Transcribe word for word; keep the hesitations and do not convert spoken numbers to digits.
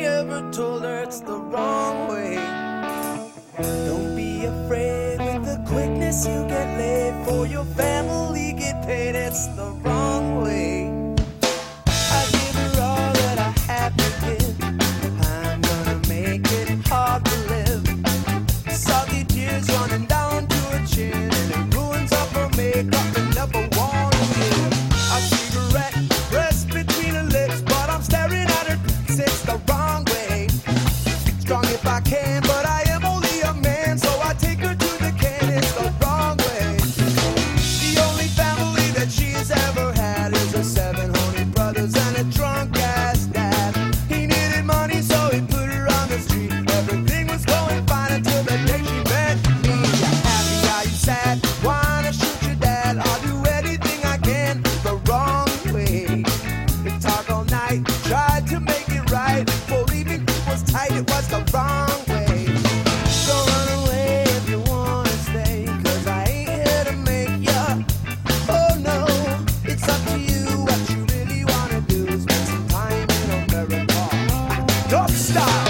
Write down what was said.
ever told her it's the wrong way. Don't be afraid with the quickness you get laid. For your family get paid, it's the wrong way. I give her all that I have to give. I'm gonna make it hard to live. Salty tears running down to her chin, and it ruins up her makeup and never wanna live. A cigarette pressed between her lips, but I'm staring at her. It's the wrong way. Strong if I can, but I am only a man, so I take her to the can. It's the wrong way. The only family that she's ever had is her seven hundred brothers and a drunk ass dad. He needed money, so he put her on the street. Everything was going fine until the day she met me. Are you happy? Are you sad? Wanna shoot your dad? I'll do anything I can the wrong way. They talk all night, tried to make it right. Believing it was tight, it was the wrong way. Don't run away if you wanna stay, 'cause I ain't here to make ya. Oh no, it's up to you. What you really wanna do is spend some time in America. Don't stop.